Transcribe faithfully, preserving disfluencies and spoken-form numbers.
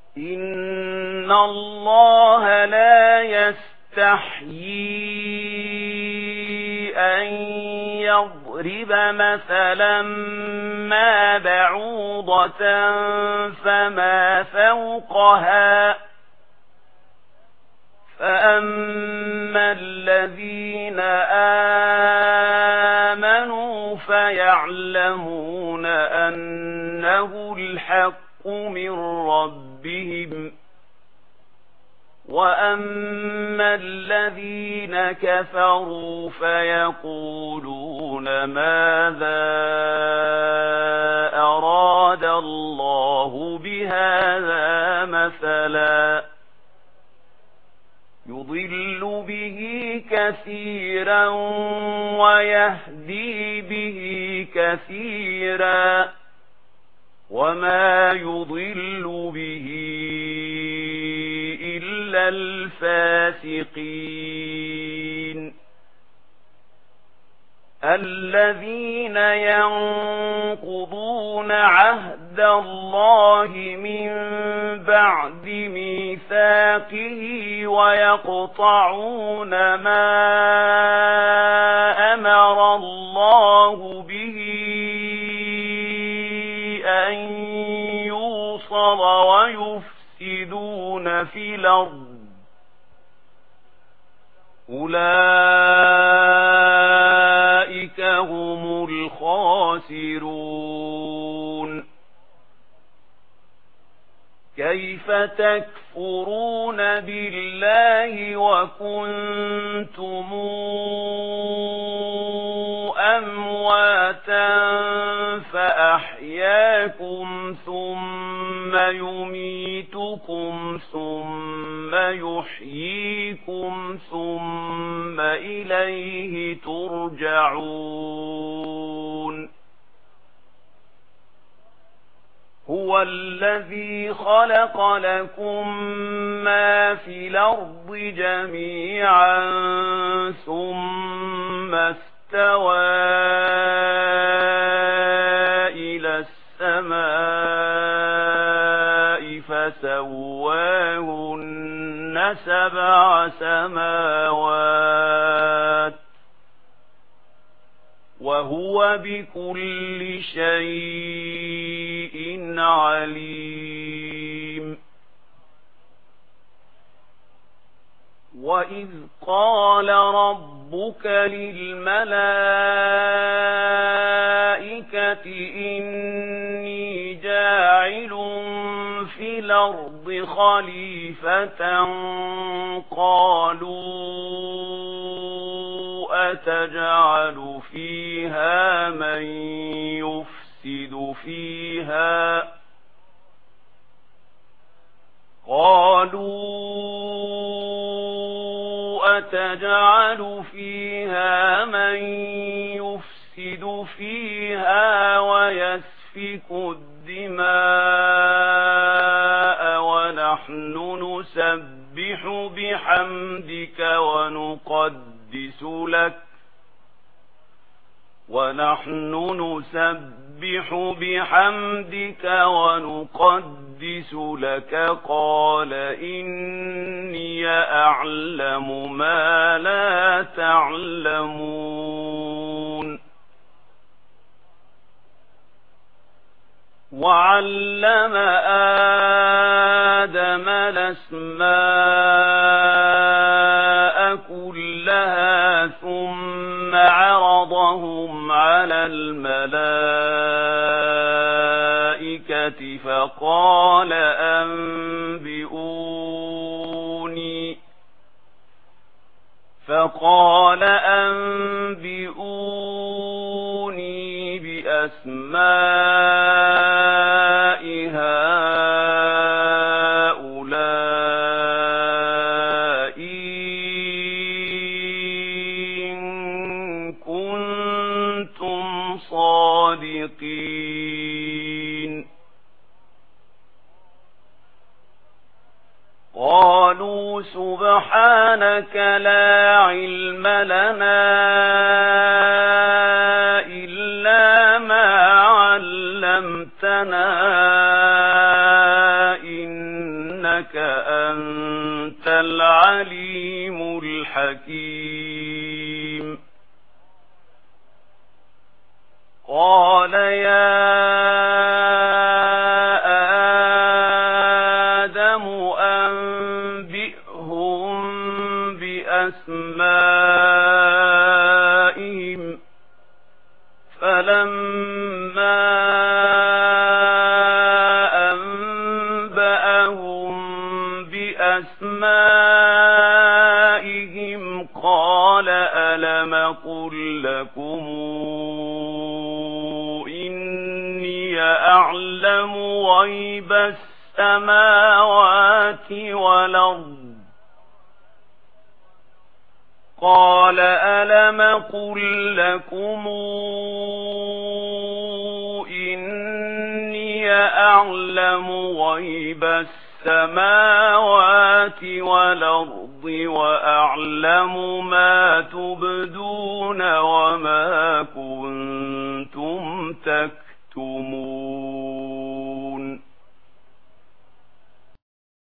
إن الله لا يستحيي أن يضرب مثلا ما بعوضة فما فوقها فأما الذين آمنوا فيعلمون أنه الحق من ربهم وأما الذين كفروا فيقولون ماذا أراد الله بهذا مثلا يضل به كثيرا ويهدي به كثيرا وما يضل به إلا الفاسقين الذين ينقضون عهد الله من بعد ميثاقه ويقطعون ما أمر الله به أن يوصل ويفسدون في الأرض أولئك هم الخاسرون كيف تكفرون بالله وكنتم أمواتا فأحياكم ثم يميتكم ثم يحييكم ثم إليه ترجعون هو الذي خلق لكم ما في الأرض جميعا ثم استوى إلى السماء فسواهن سبع سماوات وهو بكل شيء عليم وإذ قال ربك للملائكة إني جاعل في الأرض خليفة قالوا أتجعل فيها من يفسد فيها قالوا أتجعل فيها من يفسد فيها ويسفك الدماء ونحن نسبح بحمدك ونقدس لك ونحن نسبح بحمدك ونقدس لك قال إني أعلم ما لا تعلمون وعلم آدم الأسماء كلها ثم عرضهم على الملائكة فقال أنبئوني فقال أنبئوني بأسماء هؤلاء إن كنتم صادقين قالوا سبحانك لا علم لنا إلا ما علمتنا إنك إنك أنت العليم الحكيم قال يا آدم أنبئهم بأسمائهم فلما أنبأهم بأسمائهم قال ألم قل لكم إني أعلم غيب السماوات والأرض قال ألم قل لكم إني أعلم غيب السماوات والأرض وأعلم ما تبدون وما كنتم تكتمون